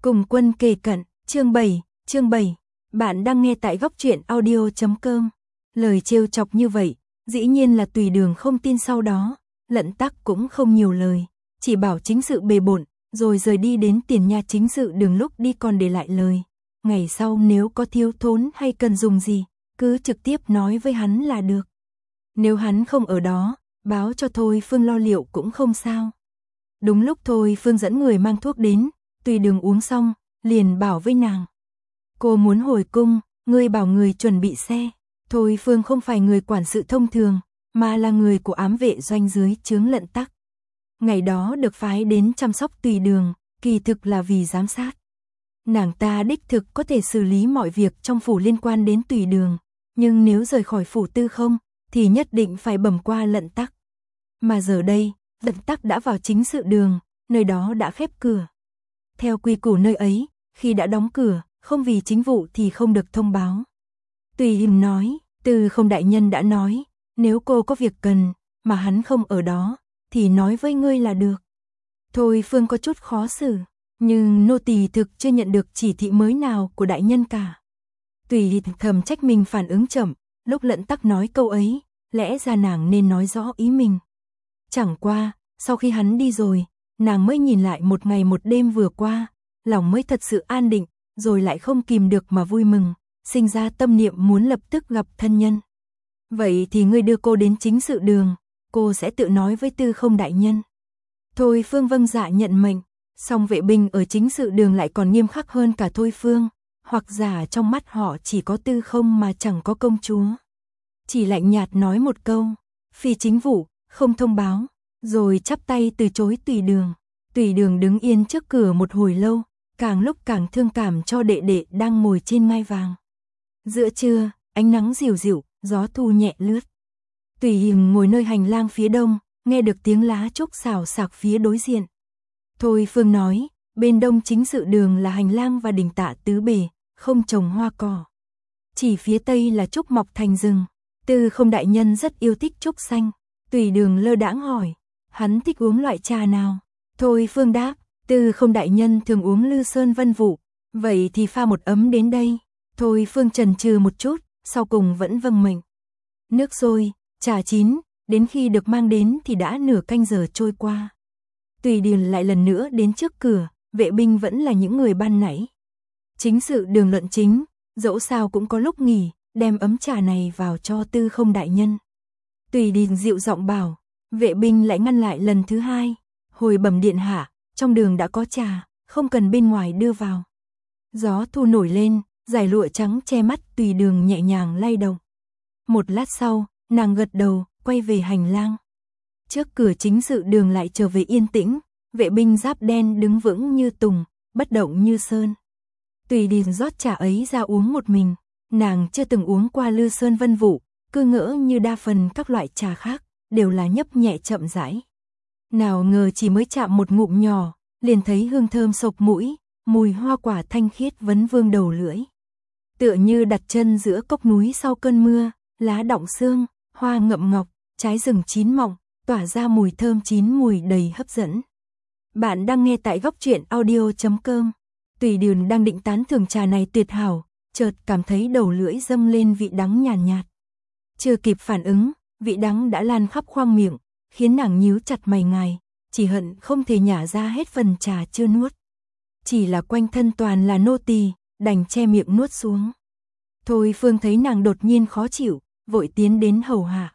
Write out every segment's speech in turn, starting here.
Cùng quân kề cận, chương 7. Bạn đang nghe tại góc truyện audio.com. Lời trêu chọc như vậy, dĩ nhiên là Tùy Đường không tin. Sau đó, Lận Tắc cũng không nhiều lời, chỉ bảo chính sự bề bộn, rồi rời đi. Đến Tiền Nha chính sự đường lúc đi còn để lại lời: ngày sau nếu có thiếu thốn hay cần dùng gì, cứ trực tiếp nói với hắn là được. Nếu hắn không ở đó, báo cho Thôi Phương lo liệu cũng không sao. Đúng lúc Thôi Phương dẫn người mang thuốc đến, Tùy Đường uống xong, liền bảo với nàng: cô muốn hồi cung, ngươi bảo người chuẩn bị xe. Thôi Phương không phải người quản sự thông thường, mà là người của ám vệ doanh dưới trướng Lận Tắc. Ngày đó được phái đến chăm sóc Tùy Đường, kỳ thực là vì giám sát. Nàng ta đích thực có thể xử lý mọi việc trong phủ liên quan đến Tùy Đường, nhưng nếu rời khỏi phủ Tư Không, thì nhất định phải bẩm qua Lận Tắc. Mà giờ đây, Lận Tắc đã vào chính sự đường, nơi đó đã khép cửa. Theo quy củ nơi ấy, khi đã đóng cửa, không vì chính vụ thì không được thông báo. Tùy Hiềm nói, Tư Không đại nhân đã nói, nếu cô có việc cần, mà hắn không ở đó, thì nói với ngươi là được. Thôi Phương có chút khó xử, nhưng nô tỳ thực chưa nhận được chỉ thị mới nào của đại nhân cả. Tùy Hiềm thầm trách mình phản ứng chậm, lúc Lận Tắc nói câu ấy, lẽ ra nàng nên nói rõ ý mình. Chẳng qua, sau khi hắn đi rồi, nàng mới nhìn lại một ngày một đêm vừa qua, lòng mới thật sự an định, rồi lại không kìm được mà vui mừng, sinh ra tâm niệm muốn lập tức gặp thân nhân. Vậy thì ngươi đưa cô đến chính sự đường, cô sẽ tự nói với Tư Không đại nhân. Thôi Phương vâng dạ nhận mệnh, song vệ binh ở chính sự đường lại còn nghiêm khắc hơn cả Thôi Phương, hoặc giả trong mắt họ chỉ có Tư Không mà chẳng có công chúa. Chỉ lạnh nhạt nói một câu, phi chính vụ, không thông báo, rồi chắp tay từ chối Tùy Đường. Tùy Đường đứng yên trước cửa một hồi lâu, càng lúc càng thương cảm cho đệ đệ đang ngồi trên ngai vàng. Giữa trưa, ánh nắng dịu dịu, gió thu nhẹ lướt. Tùy Hiềm ngồi nơi hành lang phía đông, nghe được tiếng lá trúc xào xạc phía đối diện. Thôi Phương nói, bên đông chính sự đường là hành lang và đình tạ tứ bề, không trồng hoa cỏ. Chỉ phía tây là trúc mọc thành rừng. Tư Không đại nhân rất yêu thích trúc xanh. Tùy Đường lơ đãng hỏi, hắn thích uống loại trà nào? Thôi Phương đáp, Tư Không đại nhân thường uống Lư Sơn Vân Vụ, vậy thì pha một ấm đến đây. Thôi Phương chần chừ một chút, sau cùng vẫn vâng mệnh. Nước sôi, trà chín, đến khi được mang đến thì đã nửa canh giờ trôi qua. Tùy Đường lại lần nữa đến trước cửa, vệ binh vẫn là những người ban nãy. Chính sự đường luận chính, dẫu sao cũng có lúc nghỉ, đem ấm trà này vào cho Tư Không đại nhân. Tùy Đường dịu giọng bảo, vệ binh lại ngăn lại lần thứ hai, hồi bẩm điện hạ, trong đường đã có trà, không cần bên ngoài đưa vào. Gió thu nổi lên, dải lụa trắng che mắt Tùy Đường nhẹ nhàng lay động. Một lát sau, nàng gật đầu, quay về hành lang. Trước cửa chính sự đường lại trở về yên tĩnh, vệ binh giáp đen đứng vững như tùng, bất động như sơn. Tùy Đường rót trà ấy ra uống một mình, nàng chưa từng uống qua Lư Sơn Vân Vụ, cứ ngỡ như đa phần các loại trà khác, đều là nhấp nhẹ chậm rãi. Nào ngờ chỉ mới chạm một ngụm nhỏ, liền thấy hương thơm sộc mũi, mùi hoa quả thanh khiết vấn vương đầu lưỡi. Tựa như đặt chân giữa cốc núi sau cơn mưa, lá đọng sương, hoa ngậm ngọc, trái rừng chín mọng, tỏa ra mùi thơm chín mùi đầy hấp dẫn. Bạn đang nghe tại góc truyện audio.com. Tùy Đường đang định tán thưởng trà này tuyệt hảo, chợt cảm thấy đầu lưỡi dâng lên vị đắng nhàn nhạt. Chưa kịp phản ứng, vị đắng đã lan khắp khoang miệng, khiến nàng nhíu chặt mày ngài, chỉ hận không thể nhả ra hết phần trà chưa nuốt. Chỉ là quanh thân toàn là nô tỳ, đành che miệng nuốt xuống. Thôi Phương thấy nàng đột nhiên khó chịu, vội tiến đến hầu hạ.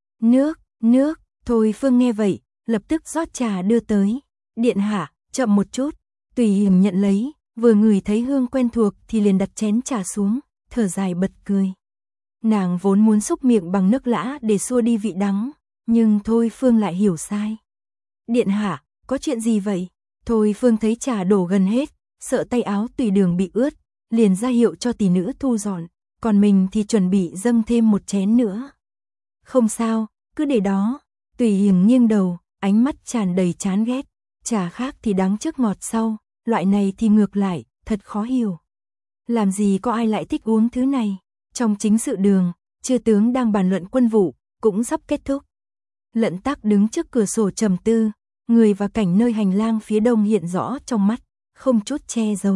Nước, Thôi Phương nghe vậy, lập tức rót trà đưa tới. Điện hạ, chậm một chút. Tùy Hiềm nhận lấy, vừa ngửi thấy hương quen thuộc thì liền đặt chén trà xuống, thở dài bật cười. Nàng vốn muốn xúc miệng bằng nước lã để xua đi vị đắng, nhưng Thôi Phương lại hiểu sai. Điện hạ, có chuyện gì vậy? Thôi Phương thấy trà đổ gần hết, sợ tay áo Tùy Đường bị ướt, liền ra hiệu cho tỷ nữ thu dọn, còn mình thì chuẩn bị dâng thêm một chén nữa. Không sao, cứ để đó. Tùy Hiềm nghiêng đầu, ánh mắt tràn đầy chán ghét. Trà khác thì đắng trước ngọt sau, loại này thì ngược lại, thật khó hiểu. Làm gì có ai lại thích uống thứ này? Trong chính sự đường, chư tướng đang bàn luận quân vụ, cũng sắp kết thúc. Lận Tắc đứng trước cửa sổ trầm tư, người và cảnh nơi hành lang phía đông hiện rõ trong mắt, không chút che giấu.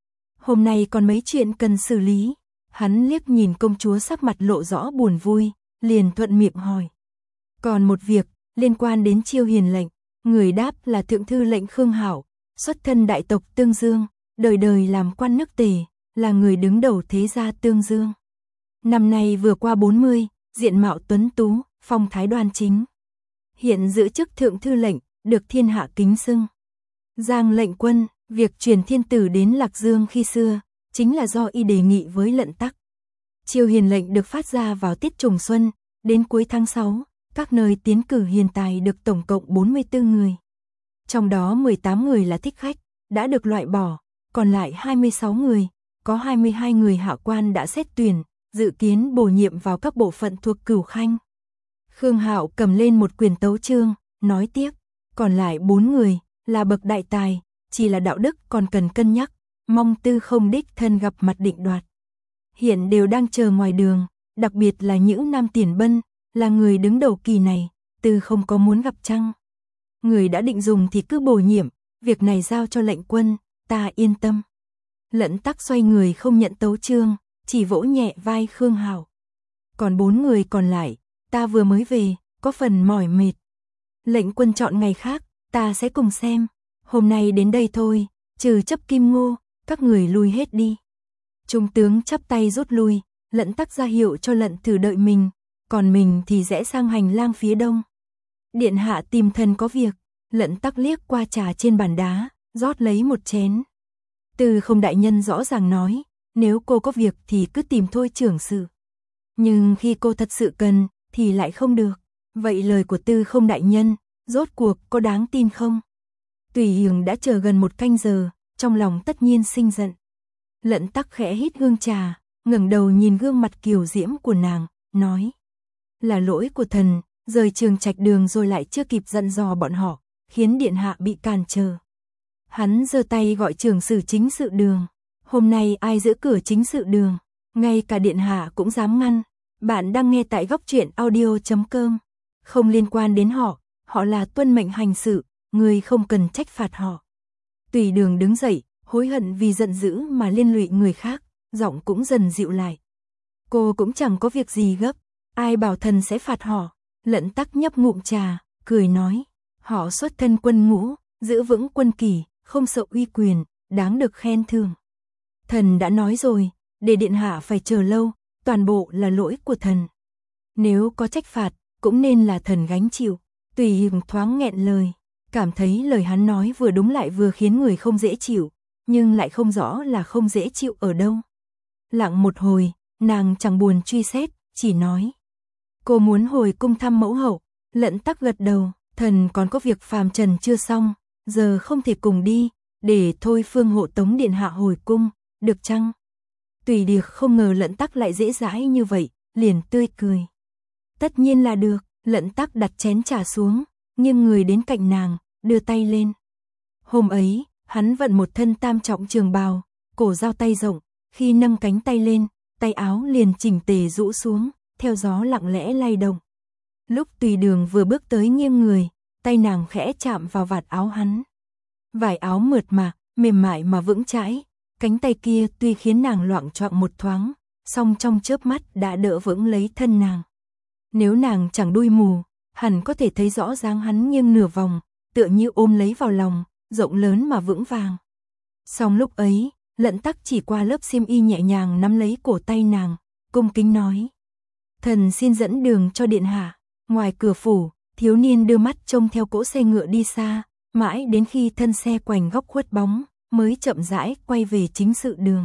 Hôm nay còn mấy chuyện cần xử lý. Hắn liếc nhìn công chúa sắc mặt lộ rõ buồn vui, liền thuận miệng hỏi. Còn một việc, liên quan đến Chiêu Hiền lệnh, người đáp là thượng thư lệnh Khương Hạo, xuất thân đại tộc Tương Dương, đời đời làm quan nước Tề, là người đứng đầu thế gia Tương Dương. Năm nay vừa qua 40, diện mạo tuấn tú, phong thái đoan chính. Hiện giữ chức thượng thư lệnh, được thiên hạ kính xưng. Giang lệnh quân, việc truyền thiên tử đến Lạc Dương khi xưa, chính là do y đề nghị với Lận Tắc. Chiêu Hiền lệnh được phát ra vào tiết trùng xuân, đến cuối tháng 6, các nơi tiến cử hiền tài được tổng cộng 44 người. Trong đó 18 người là thích khách, đã được loại bỏ, còn lại 26 người, có 22 người hạ quan đã xét tuyển, dự kiến bổ nhiệm vào các bộ phận thuộc Cửu Khanh. Khương Hạo cầm lên một quyển tấu chương, nói tiếp, còn lại 4 người, là bậc đại tài, chỉ là đạo đức còn cần cân nhắc, mong Tư không đích thân gặp mặt định đoạt. Hiện đều đang chờ ngoài đường, đặc biệt là Nhữ Nam Tiền Bân, là người đứng đầu kỳ này, Tư không có muốn gặp chăng. Người đã định dùng thì cứ bổ nhiệm, việc này giao cho lệnh quân, ta yên tâm. Lận Tắc xoay người không nhận tấu chương, chỉ vỗ nhẹ vai Khương Hạo. Còn 4 người còn lại, ta vừa mới về, có phần mỏi mệt. Lệnh quân chọn ngày khác, ta sẽ cùng xem. Hôm nay đến đây thôi, trừ Chấp Kim Ngô, các người lui hết đi. Trung tướng chắp tay rút lui, Lận Tắc ra hiệu cho Lận Thử đợi mình, còn mình thì rẽ sang hành lang phía đông. Điện hạ tìm thần có việc. Lận Tắc liếc qua trà trên bàn đá, rót lấy một chén. Tư không đại nhân rõ ràng nói, nếu cô có việc thì cứ tìm thôi trưởng sự. Nhưng khi cô thật sự cần, thì lại không được. Vậy lời của Tư không đại nhân, rốt cuộc có đáng tin không? Tùy Hiền đã chờ gần 1 canh giờ, trong lòng tất nhiên sinh giận. Lận Tắc khẽ hít hương trà, ngẩng đầu nhìn gương mặt kiều diễm của nàng, nói. Là lỗi của thần, rời Trường Trạch Đường rồi lại chưa kịp dặn dò bọn họ, khiến điện hạ bị cản trở. Hắn giơ tay gọi trưởng sử chính sự đường. Hôm nay ai giữ cửa chính sự đường, ngay cả điện hạ cũng dám ngăn. Bạn đang nghe tại góc truyện audio.com. Không liên quan đến họ, họ là tuân mệnh hành sự, người không cần trách phạt họ. Tùy Đường đứng dậy, hối hận vì giận dữ mà liên lụy người khác, giọng cũng dần dịu lại. Cô cũng chẳng có việc gì gấp, ai bảo thần sẽ phạt họ. Lận Tắc nhấp ngụm trà, cười nói, họ xuất thân quân ngũ, giữ vững quân kỷ, không sợ uy quyền, đáng được khen thưởng. Thần đã nói rồi, để điện hạ phải chờ lâu, toàn bộ là lỗi của thần. Nếu có trách phạt, cũng nên là thần gánh chịu. Tùy Hiền thoáng nghẹn lời, cảm thấy lời hắn nói vừa đúng lại vừa khiến người không dễ chịu, nhưng lại không rõ là không dễ chịu ở đâu. Lặng một hồi, nàng chẳng buồn truy xét, chỉ nói. Cô muốn hồi cung thăm mẫu hậu. Lận Tắc gật đầu, thần còn có việc phàm trần chưa xong, giờ không thể cùng đi, để thôi Phương hộ tống điện hạ hồi cung, được chăng? Tùy Điệp không ngờ Lận Tắc lại dễ dãi như vậy, liền tươi cười. Tất nhiên là được. Lận Tắc đặt chén trà xuống, nghiêng người đến cạnh nàng, đưa tay lên. Hôm ấy, hắn vận một thân tam trọng trường bào, cổ dao tay rộng, khi nâng cánh tay lên, tay áo liền chỉnh tề rũ xuống, theo gió lặng lẽ lay động. Lúc Tùy Đường vừa bước tới nghiêng người, tay nàng khẽ chạm vào vạt áo hắn. Vải áo mượt mà, mềm mại mà vững chãi, cánh tay kia tuy khiến nàng loạng choạng một thoáng, song trong chớp mắt đã đỡ vững lấy thân nàng. Nếu nàng chẳng đuôi mù, hẳn có thể thấy rõ dáng hắn nghiêng nửa vòng, tựa như ôm lấy vào lòng, rộng lớn mà vững vàng. Song lúc ấy, Lận Tắc chỉ qua lớp xiêm y nhẹ nhàng nắm lấy cổ tay nàng, cung kính nói. Thần xin dẫn đường cho điện hạ. Ngoài cửa phủ, thiếu niên đưa mắt trông theo cỗ xe ngựa đi xa, mãi đến khi thân xe quành góc khuất bóng, mới chậm rãi quay về chính sự đường.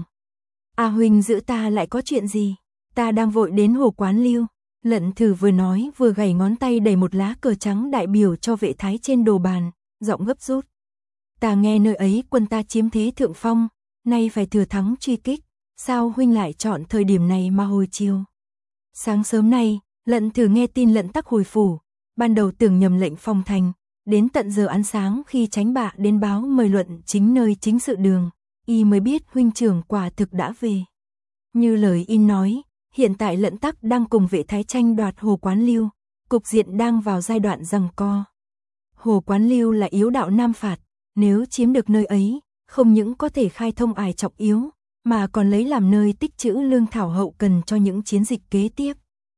A huynh giữ ta lại có chuyện gì? Ta đang vội đến Hồ Quán Lưu. Lận Thử vừa nói vừa gảy ngón tay đẩy một lá cờ trắng đại biểu cho vệ thái trên đồ bàn, giọng gấp rút. Ta nghe nơi ấy quân ta chiếm thế thượng phong, nay phải thừa thắng truy kích, sao huynh lại chọn thời điểm này mà hồi chiều? Sáng sớm nay, Lận Thử nghe tin Lận Tắc hồi phủ, ban đầu tưởng nhầm lệnh phong thành, đến tận giờ ăn sáng khi Chánh Bạ đến báo mời luận chính nơi chính sự đường, y mới biết huynh trưởng quả thực đã về. Như lời y nói, hiện tại Lận Tắc đang cùng vệ thái tranh đoạt Hồ Quán Lưu, cục diện đang vào giai đoạn giằng co. Hồ Quán Lưu là yếu đạo Nam phạt, nếu chiếm được nơi ấy, không những có thể khai thông ải trọng yếu, mà còn lấy làm nơi tích trữ lương thảo hậu cần cho những chiến dịch kế tiếp.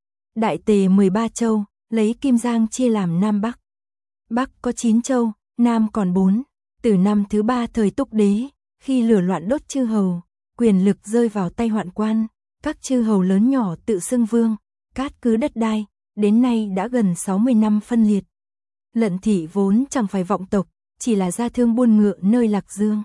Đại tề 13 châu, lấy Kim Giang chia làm Nam Bắc. Bắc có 9 châu, Nam còn 4. Từ năm thứ 3 thời Túc Đế, khi lửa loạn đốt chư hầu, quyền lực rơi vào tay Hoạn Quan, các chư hầu lớn nhỏ tự xưng vương, cát cứ đất đai, đến nay đã gần 60 năm phân liệt. Lận Thị vốn chẳng phải vọng tộc, chỉ là gia thương buôn ngựa nơi Lạc Dương.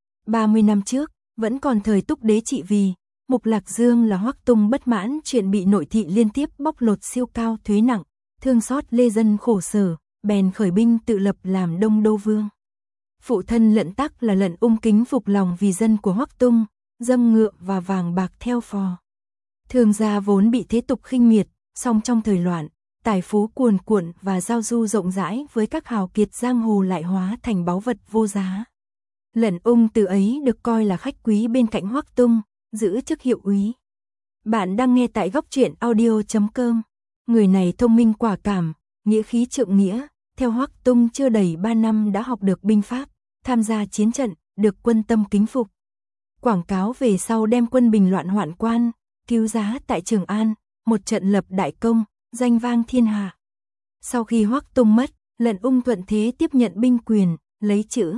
30 năm trước, vẫn còn thời Túc Đế trị vì, Mục Lạc Dương là Hoắc Tung bất mãn chuyện bị nội thị liên tiếp bóc lột siêu cao thuế nặng, thương xót lê dân khổ sở, bèn khởi binh tự lập làm Đông Đô Vương. Phụ thân Lận Tắc là Lận Ung kính phục lòng vì dân của Hoắc Tung, dâng ngựa và vàng bạc theo phò. Thương gia vốn bị thế tục khinh miệt, song trong thời loạn, tài phú cuồn cuộn và giao du rộng rãi với các hào kiệt giang hồ lại hóa thành báu vật vô giá. Lận Ung từ ấy được coi là khách quý bên cạnh Hoắc Tung, giữ chức hiệu úy. Bạn đang nghe tại Góc Truyện Audio.com. Người này thông minh quả cảm, nghĩa khí trượng nghĩa, theo Hoắc Tung chưa đầy 3 năm đã học được binh pháp, tham gia chiến trận, được quân tâm kính phục. Quảng cáo về sau đem quân bình loạn Hoạn Quan, cứu giá tại Trường An, một trận lập đại công, danh vang thiên hạ. Sau khi Hoắc Tung mất, Lận Ung thuận thế tiếp nhận binh quyền, lấy chữ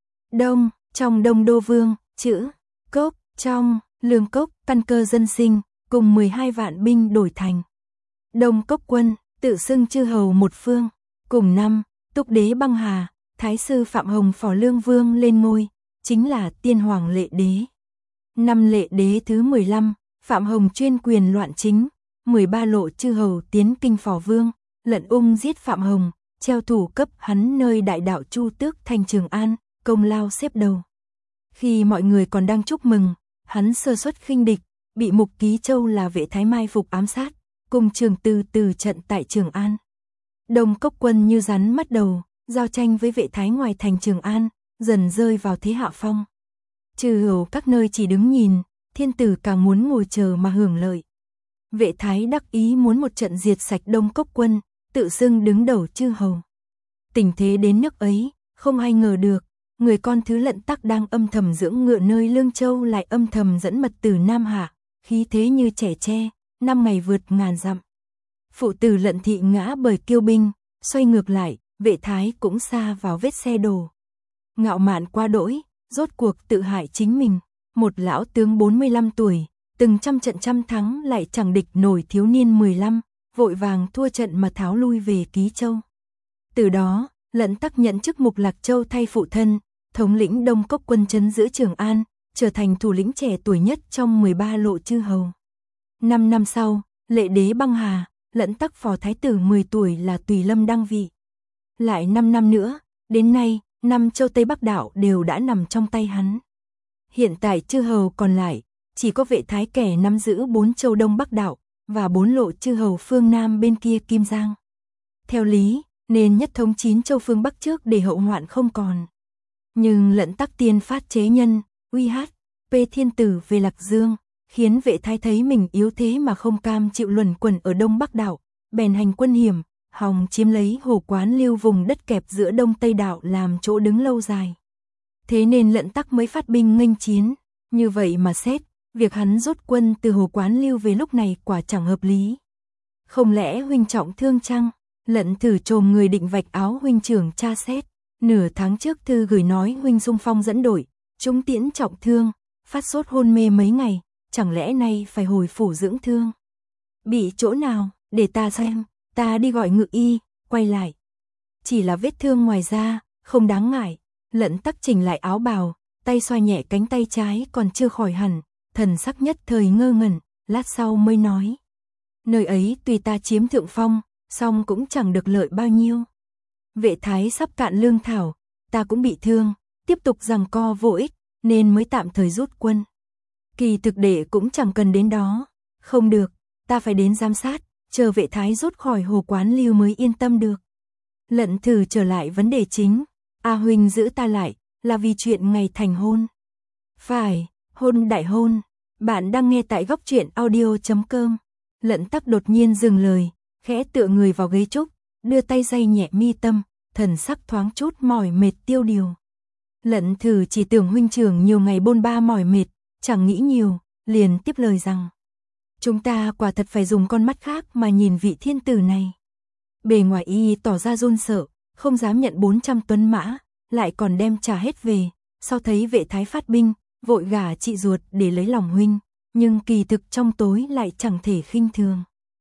Đông trong Đông Đô Vương, chữ Cốc trong Lương Cốc, căn cơ dân sinh, cùng 12 vạn binh đổi thành Đông Cốc quân, tự xưng chư hầu một phương. Cùng năm, Túc Đế băng hà, Thái sư Phạm Hồng phò Lương Vương lên ngôi, chính là tiên hoàng Lệ Đế. Năm Lệ Đế thứ 15, Phạm Hồng chuyên quyền loạn chính, 13 lộ chư hầu tiến kinh phò vương, Lận Ung giết Phạm Hồng, treo thủ cấp hắn nơi đại đạo Chu Tước thành Trường An, công lao xếp đầu. Khi mọi người còn đang chúc mừng, hắn sơ suất khinh địch, bị Mục Ký Châu là Vệ Thái mai phục ám sát, cùng Trường Từ từ trận tại Trường An. Đông Cốc quân như rắn mất đầu, giao tranh với Vệ Thái ngoài thành Trường An, dần rơi vào thế hạ phong. Chư hầu các nơi chỉ đứng nhìn, thiên tử càng muốn ngồi chờ mà hưởng lợi. Vệ Thái đắc ý muốn một trận diệt sạch Đông Cốc quân, tự xưng đứng đầu chư hầu. Tình thế đến nước ấy, không ai ngờ được, người con thứ Lận Tắc đang âm thầm dưỡng ngựa nơi Lương Châu lại âm thầm dẫn mật từ Nam Hạ, khí thế như trẻ tre, 5 ngày vượt ngàn dặm. Phụ tử Lận Thị ngã bởi kiêu binh, xoay ngược lại, Vệ Thái cũng sa vào vết xe đổ. Ngạo mạn quá đỗi, rốt cuộc tự hại chính mình. Một lão tướng 45 tuổi, từng trăm trận trăm thắng lại chẳng địch nổi thiếu niên 15, vội vàng thua trận mà tháo lui về Ký Châu. Từ đó, Lận Tắc nhận chức Mục Lạc Châu thay phụ thân, thống lĩnh Đông Cốc quân trấn giữ Trường An, trở thành thủ lĩnh trẻ tuổi nhất trong 13 lộ chư hầu. 5 năm sau, Lệ Đế băng hà, Lận Tắc phò thái tử 10 tuổi là Tùy Lâm đăng vị. Lại 5 năm nữa, đến nay, 5 châu Tây Bắc đạo đều đã nằm trong tay hắn. Hiện tại chư hầu còn lại, chỉ có Vệ Thái kẻ nắm giữ 4 châu Đông Bắc đạo, và 4 lộ chư hầu phương Nam bên kia Kim Giang. Theo lý, nên nhất thống 9 châu phương Bắc trước để hậu hoạn không còn. Nhưng Lận Tắc tiên phát chế nhân, uy hát, P thiên tử về Lạc Dương, khiến Vệ Thái thấy mình yếu thế mà không cam chịu luẩn quẩn ở Đông Bắc đạo, bèn hành quân hiểm, hòng chiếm lấy Hồ Quán Lưu vùng đất kẹp giữa Đông Tây đạo làm chỗ đứng lâu dài. Thế nên Lận Tắc mới phát binh nghênh chiến, như vậy mà xét, việc hắn rút quân từ Hồ Quán Lưu về lúc này quả chẳng hợp lý. Không lẽ huynh trọng thương chăng? Lận thử trồm người định vạch áo huynh trưởng tra xét. Nửa tháng trước thư gửi nói huynh xung phong dẫn đội, trúng tiễn trọng thương, phát sốt hôn mê mấy ngày, chẳng lẽ nay phải hồi phủ dưỡng thương? Bị chỗ nào, để ta xem, ta đi gọi ngự y, quay lại. Chỉ là vết thương ngoài da, không đáng ngại. Lận Tắc chỉnh lại áo bào, tay xoa nhẹ cánh tay trái còn chưa khỏi hẳn, thần sắc nhất thời ngơ ngẩn, lát sau mới nói. Nơi ấy tuy ta chiếm thượng phong, song cũng chẳng được lợi bao nhiêu. Vệ Thái sắp cạn lương thảo, ta cũng bị thương, tiếp tục giằng co vô ích, nên mới tạm thời rút quân. Kỳ thực đệ cũng chẳng cần đến đó. Không được, ta phải đến giám sát, chờ Vệ Thái rút khỏi Hồ Quán Lưu mới yên tâm được. Lận thử trở lại vấn đề chính. A huynh giữ ta lại, là vì chuyện ngày thành hôn. Phải, hôn đại hôn. Bạn đang nghe tại Góc Truyện Audio.com. Lận Tắc đột nhiên dừng lời, khẽ tựa người vào ghế trúc, đưa tay day nhẹ mi tâm, thần sắc thoáng chút mỏi mệt tiêu điều. Lận Thử chỉ tưởng huynh trưởng nhiều ngày bôn ba mỏi mệt, chẳng nghĩ nhiều, liền tiếp lời rằng: chúng ta quả thật phải dùng con mắt khác mà nhìn vị thiên tử này. Bề ngoài y tỏ ra run sợ, không dám nhận 400 tuấn mã, lại còn đem trả hết về, sau thấy Vệ Thái phát binh, vội gả chị ruột để lấy lòng huynh, nhưng kỳ thực trong tối lại chẳng thể khinh thường.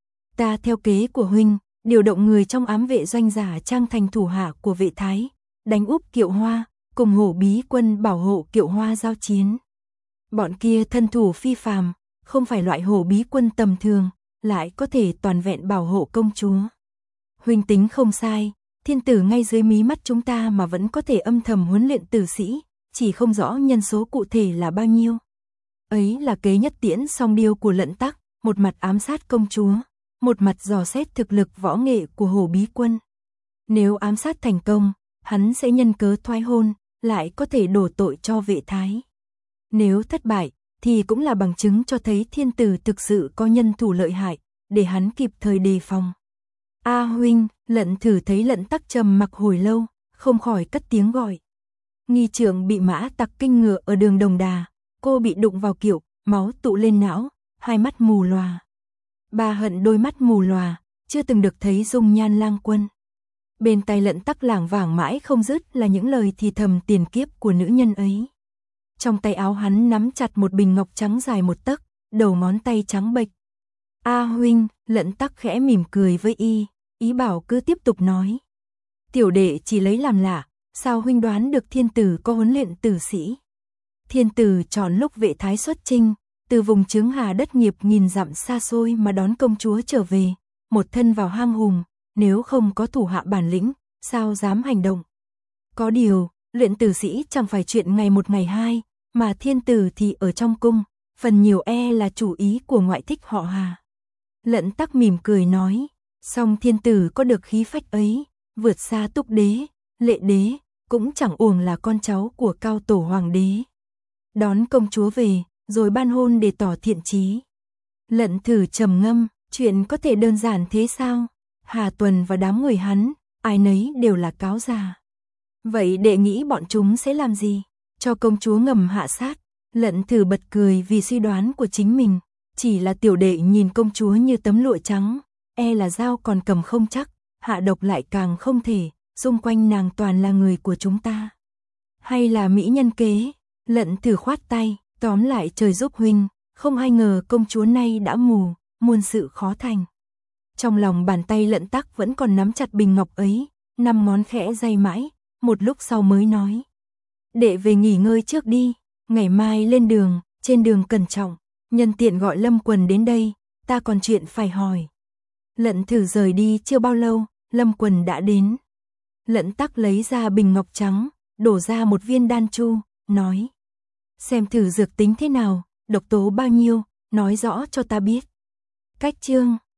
Ta theo kế của huynh, điều động người trong ám vệ doanh giả trang thành thủ hạ của Vệ Thái, đánh úp Kiệu Hoa, cùng Hổ Bí quân bảo hộ Kiệu Hoa giao chiến. Bọn kia thân thủ phi phàm, không phải loại Hổ Bí quân tầm thường, lại có thể toàn vẹn bảo hộ công chúa. Huynh tính không sai, thiên tử ngay dưới mí mắt chúng ta mà vẫn có thể âm thầm huấn luyện tử sĩ, chỉ không rõ nhân số cụ thể là bao nhiêu. Ấy là kế nhất tiễn song điêu của Lận Tắc, một mặt ám sát công chúa, một mặt dò xét thực lực võ nghệ của Hổ Bí quân. Nếu ám sát thành công, hắn sẽ nhân cớ thoái hôn, lại có thể đổ tội cho Vệ Thái. Nếu thất bại, thì cũng là bằng chứng cho thấy thiên tử thực sự có nhân thủ lợi hại, để hắn kịp thời đề phòng. A huynh, Lận Thử thấy Lận Tắc trầm mặc hồi lâu, không khỏi cất tiếng gọi. Nghi trượng bị mã tặc kinh ngựa ở đường Đồng Đà, cô bị đụng vào kiệu, máu tụ lên não, hai mắt mù lòa. Bà hận đôi mắt mù lòa, chưa từng được thấy dung nhan lang quân. Bên tai Lận Tắc lảng vảng mãi không dứt là những lời thì thầm tiền kiếp của nữ nhân ấy. Trong tay áo hắn nắm chặt một bình ngọc trắng dài 1 tấc, đầu ngón tay trắng bệch. A huynh, Lận Tắc khẽ mỉm cười với ý bảo cứ tiếp tục nói. Tiểu đệ chỉ lấy làm lạ, sao huynh đoán được thiên tử có huấn luyện tử sĩ? Thiên tử chọn lúc Vệ Thái xuất chinh, từ vùng Chướng Hà đất nghiệp nghìn dặm xa xôi mà đón công chúa trở về, một thân vào hang hùng, nếu không có thủ hạ bản lĩnh, sao dám hành động? Có điều, luyện tử sĩ chẳng phải chuyện ngày một ngày hai, mà thiên tử thì ở trong cung, phần nhiều là chủ ý của ngoại thích họ Hà. Lận Tắc mỉm cười nói, song thiên tử có được khí phách ấy, vượt xa Túc đế, Lệ đế, cũng chẳng uổng là con cháu của cao tổ hoàng đế. Đón công chúa về, rồi ban hôn để tỏ thiện chí. Lận Thử trầm ngâm, chuyện có thể đơn giản thế sao? Hà Tuần và đám người hắn, ai nấy đều là cáo già. Vậy đệ nghĩ bọn chúng sẽ làm gì? Cho công chúa ngầm hạ sát. Lận Thử bật cười vì suy đoán của chính mình. Chỉ là tiểu đệ nhìn công chúa như tấm lụa trắng, là dao còn cầm không chắc, hạ độc lại càng không thể, xung quanh nàng toàn là người của chúng ta. Hay là mỹ nhân kế? Lận Thử khoát tay, tóm lại trời giúp huynh, không ai ngờ công chúa nay đã mù, muôn sự khó thành. Trong lòng bàn tay Lận Tắc vẫn còn nắm chặt bình ngọc ấy, 5 ngón khẽ day mãi, một lúc sau mới nói. Đệ về nghỉ ngơi trước đi, ngày mai lên đường, trên đường cẩn trọng, nhân tiện gọi Lâm Quần đến đây, ta còn chuyện phải hỏi. Lận Thử rời đi chưa bao lâu, Lâm Quần đã đến. Lận Tắc lấy ra bình ngọc trắng, đổ ra một viên đan chu, nói. Xem thử dược tính thế nào, độc tố bao nhiêu, nói rõ cho ta biết. Cách chương